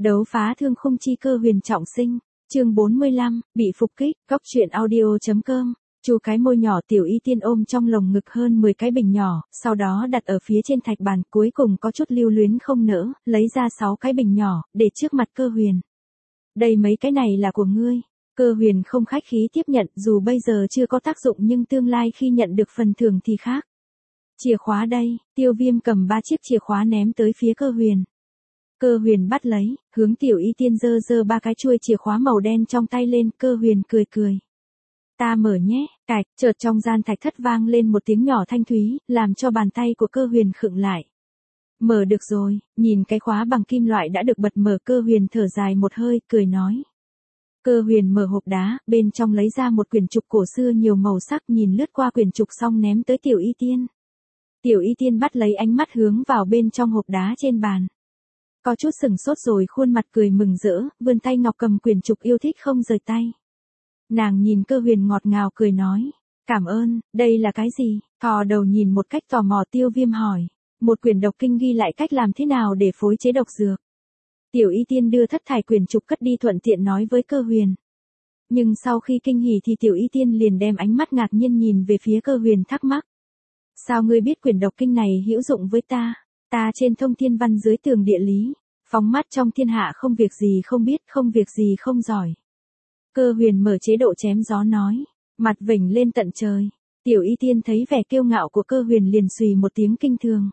Đấu phá thương khung chi cơ huyền trọng sinh, chương 45, bị phục kích, góc truyện audio.com. Chu cái môi nhỏ Tiểu Y Tiên ôm trong lồng ngực hơn 10 cái bình nhỏ, sau đó đặt ở phía trên thạch bàn, cuối cùng có chút lưu luyến không nỡ, lấy ra 6 cái bình nhỏ, để trước mặt Cơ Huyền. Đây mấy cái này là của ngươi. Cơ Huyền không khách khí tiếp nhận, dù bây giờ chưa có tác dụng nhưng tương lai khi nhận được phần thưởng thì khác. Chìa khóa đây, Tiêu Viêm cầm 3 chiếc chìa khóa ném tới phía Cơ Huyền. Cơ Huyền bắt lấy, hướng Tiểu Y Tiên giơ 3 cái chuôi chìa khóa màu đen trong tay lên, Cơ Huyền cười cười. Ta mở nhé, cạch, chợt trong gian thạch thất vang lên một tiếng nhỏ thanh thúy, làm cho bàn tay của Cơ Huyền khựng lại. Mở được rồi, nhìn cái khóa bằng kim loại đã được bật mở, Cơ Huyền thở dài một hơi, cười nói. Cơ Huyền mở hộp đá, bên trong lấy ra một quyển trục cổ xưa nhiều màu sắc, nhìn lướt qua quyển trục xong ném tới Tiểu Y Tiên. Tiểu Y Tiên bắt lấy, ánh mắt hướng vào bên trong hộp đá trên bàn. Có chút sừng sốt rồi khuôn mặt cười mừng rỡ, vươn tay ngọc cầm quyển trục yêu thích không rời tay. Nàng nhìn Cơ Huyền ngọt ngào cười nói, cảm ơn, đây là cái gì? Thò đầu nhìn một cách tò mò, Tiêu Viêm hỏi, một quyển độc kinh ghi lại cách làm thế nào để phối chế độc dược. Tiểu Y Tiên đưa thất thải quyển trục cất đi, thuận tiện nói với Cơ Huyền. Nhưng sau khi kinh hỉ thì Tiểu Y Tiên liền đem ánh mắt ngạc nhiên nhìn về phía Cơ Huyền, thắc mắc. Sao ngươi biết quyển độc kinh này hữu dụng với ta? Ta trên thông thiên văn dưới tường địa lý, phóng mắt trong thiên hạ không việc gì không biết, không việc gì không giỏi. Cơ Huyền mở chế độ chém gió nói, mặt vểnh lên tận trời. Tiểu Y Tiên thấy vẻ kiêu ngạo của Cơ Huyền liền xùy một tiếng kinh thường.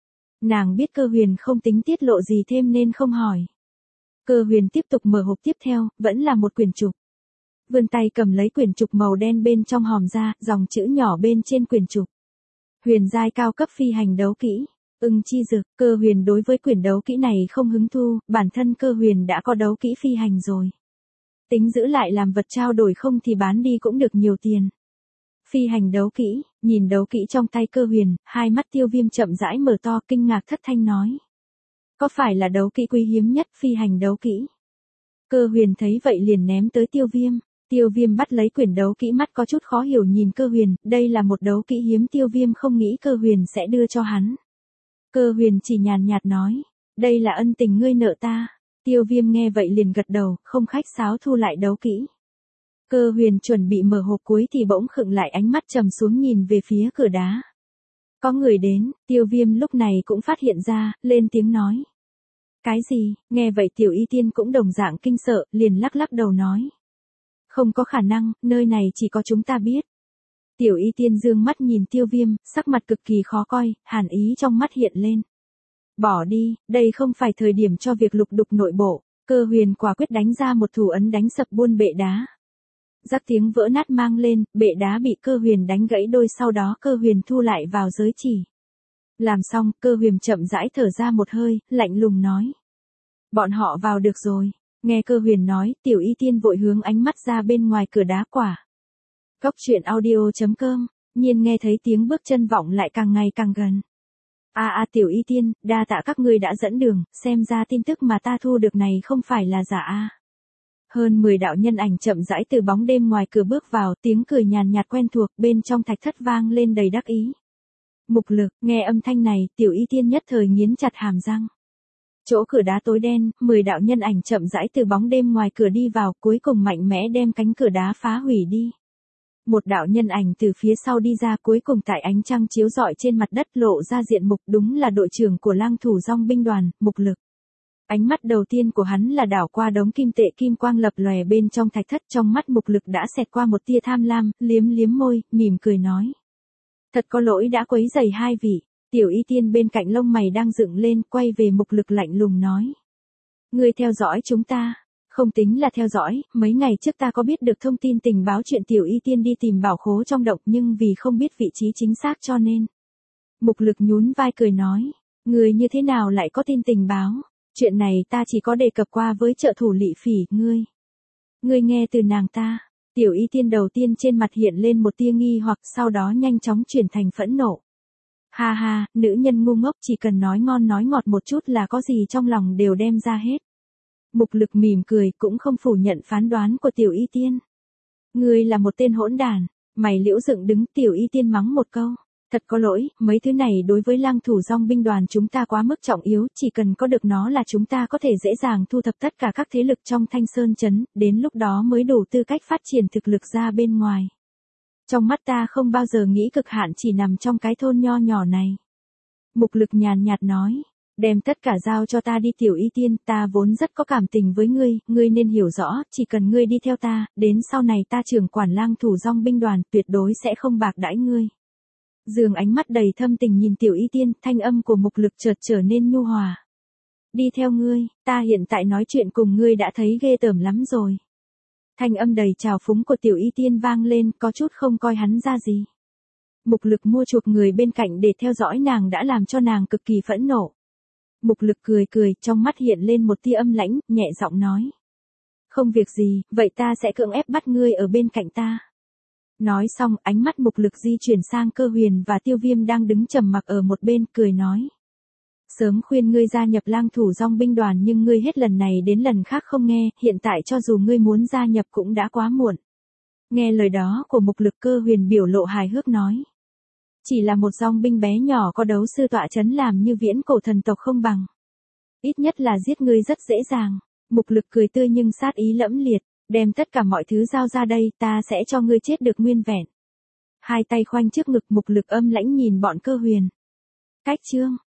Nàng biết Cơ Huyền không tính tiết lộ gì thêm nên không hỏi. Cơ Huyền tiếp tục mở hộp tiếp theo, vẫn là một quyển trục. Vươn tay cầm lấy quyển trục màu đen, bên trong hòm ra, dòng chữ nhỏ bên trên quyển trục. Huyền giai cao cấp phi hành đấu kỹ. Ưng chi dược. Cơ Huyền đối với quyển đấu kỹ này không hứng thu, bản thân Cơ Huyền đã có đấu kỹ phi hành rồi. Tính giữ lại làm vật trao đổi, không thì bán đi cũng được nhiều tiền. Phi hành đấu kỹ, nhìn đấu kỹ trong tay Cơ Huyền, hai mắt Tiêu Viêm chậm rãi mở to, kinh ngạc thất thanh nói. Có phải là đấu kỹ quý hiếm nhất phi hành đấu kỹ? Cơ Huyền thấy vậy liền ném tới Tiêu Viêm. Tiêu Viêm bắt lấy quyển đấu kỹ, mắt có chút khó hiểu nhìn Cơ Huyền, đây là một đấu kỹ hiếm, Tiêu Viêm không nghĩ Cơ Huyền sẽ đưa cho hắn. Cơ Huyền chỉ nhàn nhạt nói, đây là ân tình ngươi nợ ta. Tiêu Viêm nghe vậy liền gật đầu, không khách sáo thu lại đấu kỹ. Cơ Huyền chuẩn bị mở hộp cuối thì bỗng khựng lại, ánh mắt trầm xuống nhìn về phía cửa đá. Có người đến, Tiêu Viêm lúc này cũng phát hiện ra, lên tiếng nói. Cái gì? Nghe vậy Tiểu Y Tiên cũng đồng dạng kinh sợ, liền lắc lắc đầu nói. Không có khả năng, nơi này chỉ có chúng ta biết. Tiểu Y Tiên dương mắt nhìn Tiêu Viêm, sắc mặt cực kỳ khó coi, hàn ý trong mắt hiện lên. Bỏ đi, đây không phải thời điểm cho việc lục đục nội bộ. Cơ Huyền quả quyết đánh ra một thủ ấn đánh sập buôn bệ đá. Rắc tiếng vỡ nát mang lên, bệ đá bị Cơ Huyền đánh gãy đôi, sau đó Cơ Huyền thu lại vào giới chỉ. Làm xong, Cơ Huyền chậm rãi thở ra một hơi, lạnh lùng nói. Bọn họ vào được rồi. Nghe Cơ Huyền nói, Tiểu Y Tiên vội hướng ánh mắt ra bên ngoài cửa đá quả. Góc truyện audio.com, nhiên nghe thấy tiếng bước chân vọng lại càng ngày càng gần. Tiểu Y Tiên, đa tạ các ngươi đã dẫn đường, xem ra tin tức mà ta thu được này không phải là giả a. Hơn 10 đạo nhân ảnh chậm rãi từ bóng đêm ngoài cửa bước vào, tiếng cười nhàn nhạt quen thuộc, bên trong thạch thất vang lên đầy đắc ý. Mục Lực, nghe âm thanh này, Tiểu Y Tiên nhất thời nghiến chặt hàm răng. Chỗ cửa đá tối đen, 10 đạo nhân ảnh chậm rãi từ bóng đêm ngoài cửa đi vào, cuối cùng mạnh mẽ đem cánh cửa đá phá hủy đi. Một đạo nhân ảnh từ phía sau đi ra, cuối cùng tại ánh trăng chiếu rọi trên mặt đất lộ ra diện mục, đúng là đội trưởng của Lang Thủ Dong binh đoàn, Mục Lực. Ánh mắt đầu tiên của hắn là đảo qua đống kim tệ kim quang lập lòe bên trong thạch thất, trong mắt Mục Lực đã xẹt qua một tia tham lam, liếm liếm môi, mỉm cười nói. Thật có lỗi đã quấy rầy hai vị. Tiểu Y Tiên bên cạnh lông mày đang dựng lên, quay về Mục Lực lạnh lùng nói. Ngươi theo dõi chúng ta. Không tính là theo dõi, mấy ngày trước ta có biết được thông tin tình báo chuyện Tiểu Y Tiên đi tìm bảo khố trong động, nhưng vì không biết vị trí chính xác cho nên. Mục Lực nhún vai cười nói, ngươi như thế nào lại có tin tình báo? Chuyện này ta chỉ có đề cập qua với trợ thủ Lị Phỉ, ngươi nghe từ nàng ta. Tiểu Y Tiên đầu tiên trên mặt hiện lên một tia nghi hoặc, sau đó nhanh chóng chuyển thành phẫn nộ. Ha ha, nữ nhân ngu ngốc, chỉ cần nói ngon nói ngọt một chút là có gì trong lòng đều đem ra hết. Mục Lực mỉm cười, cũng không phủ nhận phán đoán của Tiểu Y Tiên. Ngươi là một tên hỗn đản, mày liễu dựng đứng. Tiểu Y Tiên mắng một câu. Thật có lỗi, mấy thứ này đối với lang thủ dòng binh đoàn chúng ta quá mức trọng yếu, chỉ cần có được nó là chúng ta có thể dễ dàng thu thập tất cả các thế lực trong Thanh Sơn Trấn, đến lúc đó mới đủ tư cách phát triển thực lực ra bên ngoài. Trong mắt ta không bao giờ nghĩ cực hạn chỉ nằm trong cái thôn nho nhỏ này. Mục Lực nhàn nhạt nói, đem tất cả giao cho ta đi Tiểu Y Tiên, ta vốn rất có cảm tình với ngươi nên hiểu rõ, chỉ cần ngươi đi theo ta, đến sau này ta trưởng quản lang thủ dòng binh đoàn tuyệt đối sẽ không bạc đãi ngươi. Dương ánh mắt đầy thâm tình nhìn Tiểu Y Tiên, thanh âm của Mục Lực chợt trở nên nhu hòa. Đi theo ngươi, ta hiện tại nói chuyện cùng ngươi đã thấy ghê tởm lắm rồi. Thanh âm đầy trào phúng của Tiểu Y Tiên vang lên, có chút không coi hắn ra gì. Mục Lực mua chuộc người bên cạnh để theo dõi nàng đã làm cho nàng cực kỳ phẫn nộ. Mục Lực cười cười, trong mắt hiện lên một tia âm lãnh, nhẹ giọng nói. Không việc gì, vậy ta sẽ cưỡng ép bắt ngươi ở bên cạnh ta. Nói xong, ánh mắt Mục Lực di chuyển sang Cơ Huyền và Tiêu Viêm đang đứng trầm mặc ở một bên, cười nói. Sớm khuyên ngươi gia nhập lang thủ dòng binh đoàn nhưng ngươi hết lần này đến lần khác không nghe, hiện tại cho dù ngươi muốn gia nhập cũng đã quá muộn. Nghe lời đó của Mục Lực, Cơ Huyền biểu lộ hài hước nói. Chỉ là một dòng binh bé nhỏ có đấu sư tọa chấn làm như viễn cổ thần tộc không bằng. Ít nhất là giết ngươi rất dễ dàng. Mục Lực cười tươi nhưng sát ý lẫm liệt, đem tất cả mọi thứ giao ra đây, ta sẽ cho ngươi chết được nguyên vẹn. Hai tay khoanh trước ngực, Mục Lực âm lãnh nhìn bọn Cơ Huyền. Cách chương